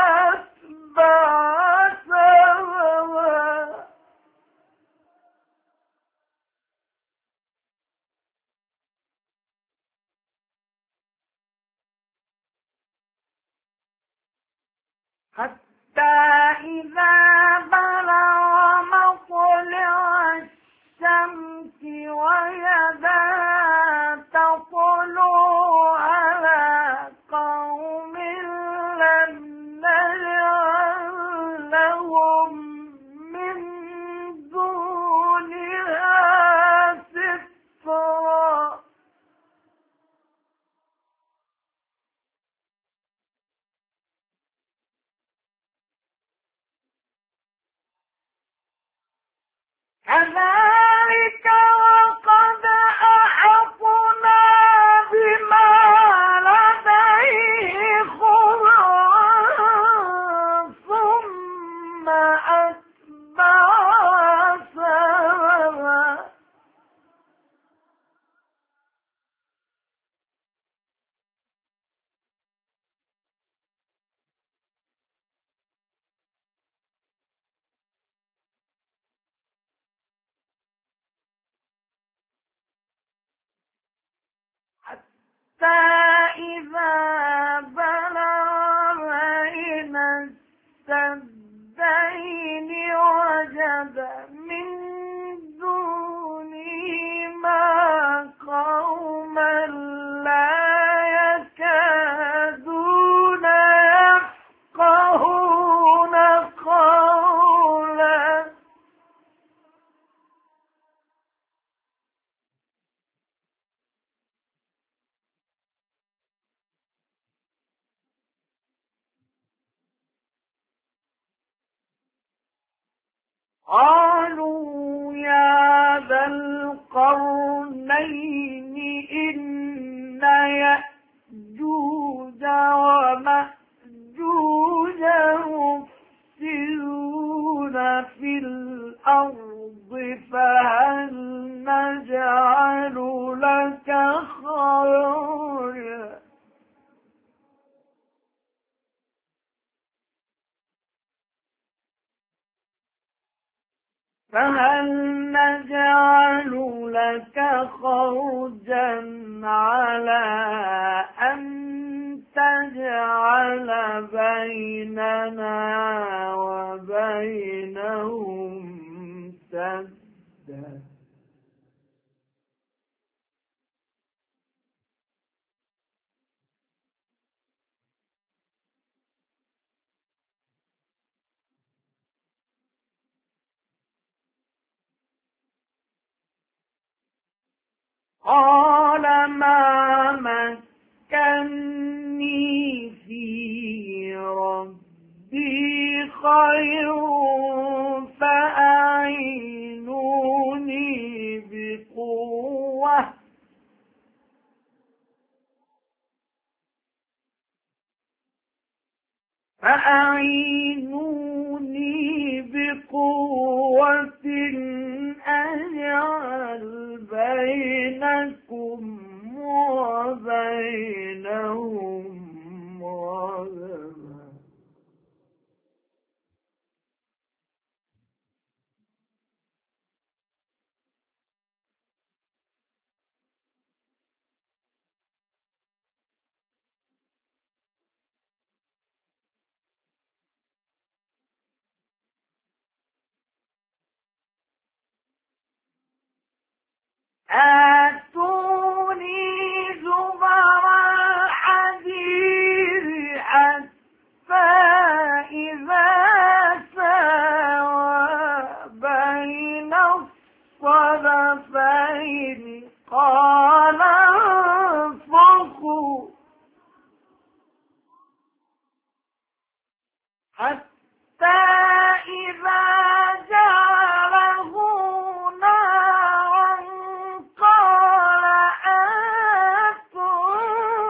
أتبع سببا حتى إذا بلغ مطلع الشمس وجدها تطلع على قوم لم نجعل لهم من دونها سترا كذلك وقد أحطنا بما لديه خبرا ثم أتبع سببا حتى إذا بلغ بين السدين وجد من دونهما قوما لا يكادون يفقهون قولا قالوا يا ذا القرنين إن يأجوج ومأجوج مفسدون في الأرض فهل نجعل لك خرجا فهل نجعل لك خرجا على أن تجعل بيننا وبينهم سدا قال ما مكني في ربي خير فأعينوني بقوة أجعل بينكم وبينهم ردما آتوني زبر الحديد حتى إذا ساوى بين الصدفين قال انفخوا حتى إذا جعله نارا قال أنتم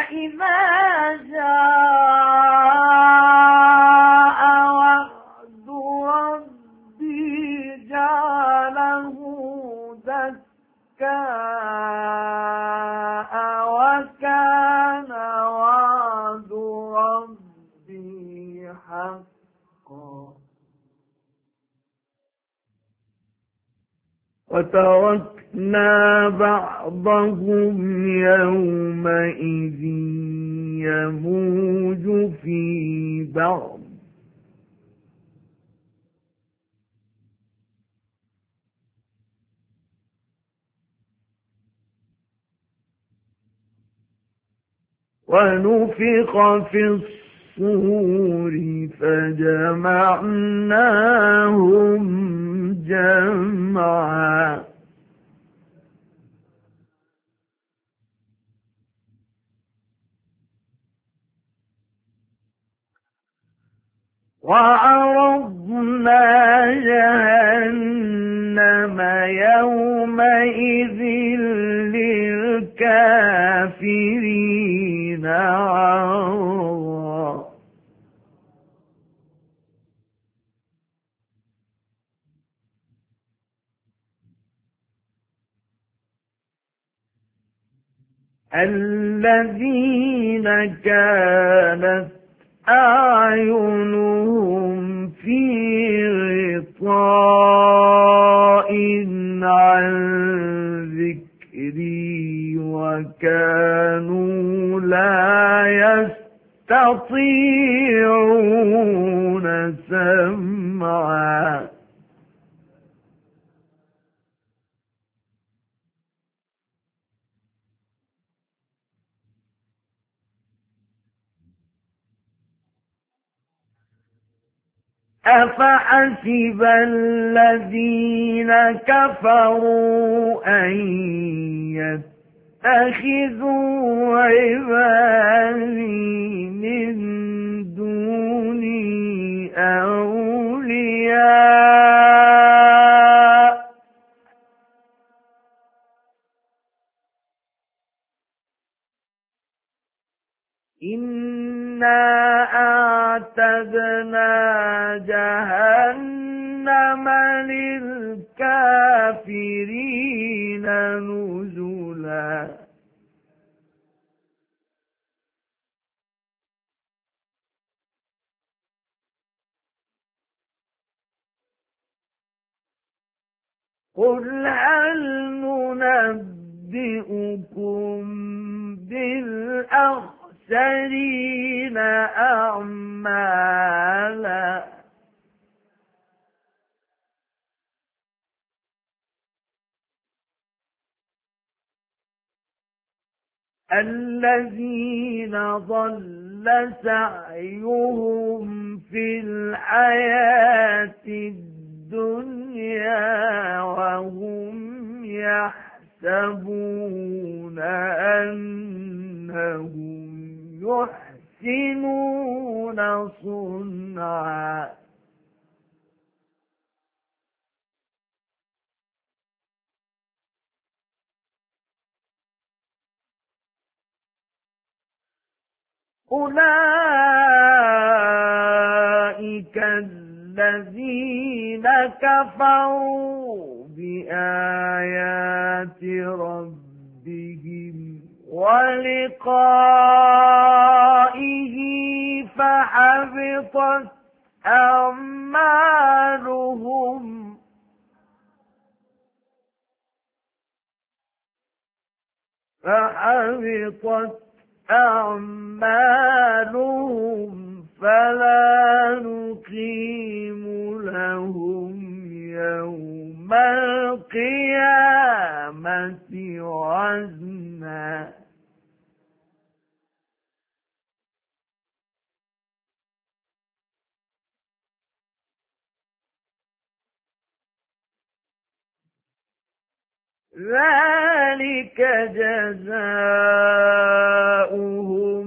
إذا جاء وعد ربي جعله دكاء وكان وعد ربي حقا وتركنا بعضهم يومئذ يموج في بعض ونفخ في الصور فجمعناهم جمعا وعرضنا جهنم يومئذ للكافرين عرضا الذين كانت أعينهم في غطاء عن ذكري وكانوا لا يستطيعون سمعا أفحسب الذين كفروا أن يتخذوا عبادي من دوني أولياء إنا أعتدنا جهنم للكافرين نزلا قل هل ننبئكم بالأخسرين أعمالا الذين ضل سعيهم في الحياة الدنيا وهم يحسبون أنهم يحسنون صنعا أولئك الذين كفروا بآيات ربهم ولقائه فحبطت أعمالهم فلا نقيم لهم يوم القيامة وزنا ذلك جزاؤهم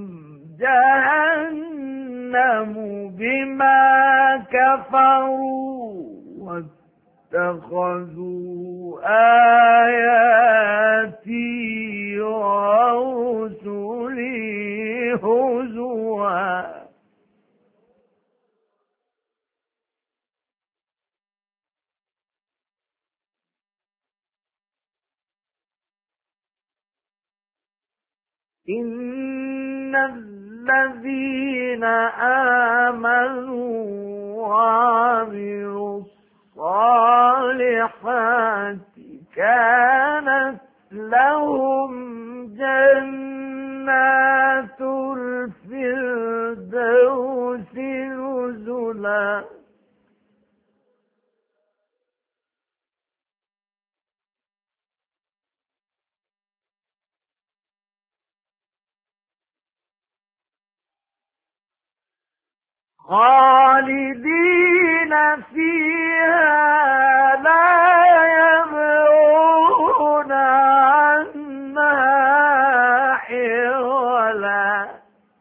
جهنم بما كفروا اتخذوا آياتي ورسلي هزوا إن الذين آمنوا وعملوا الصالحات كانت لهم جنات الفردوس نزلا خالدين فيها لا يبغون عنها حولا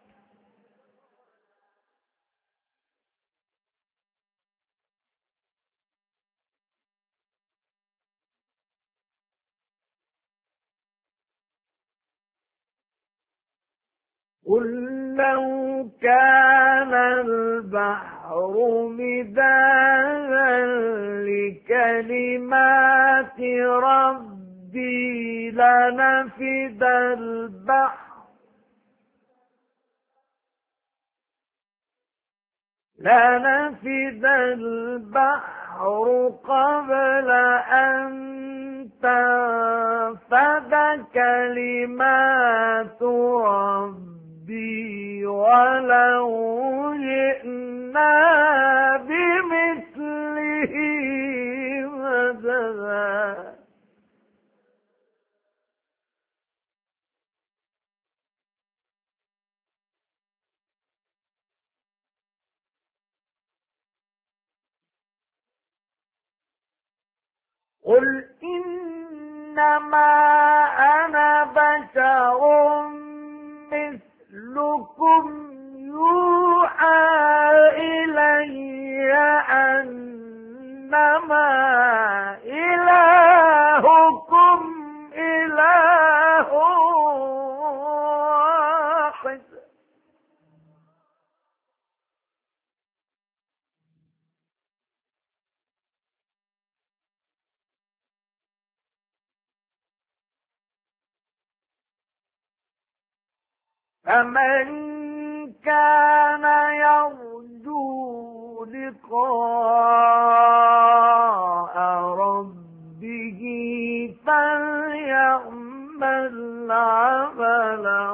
قل لو كان البحر مدادا لكلمات ربي لنفد البحر قبل أن تنفد كلمات ربي ولو جئنا بمثله مددا قل إنما أنا بشر مثلكم يوحى إلي أنما إلهكم إله واحد فمن كان يرجو لقاء ربه فليعمل عملا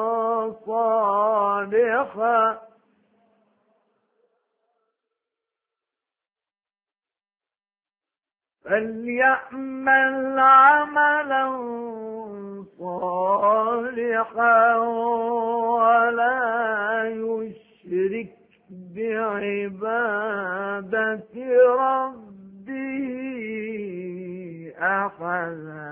صالحا صالحا ولا يشرك بعبادة ربه أحدا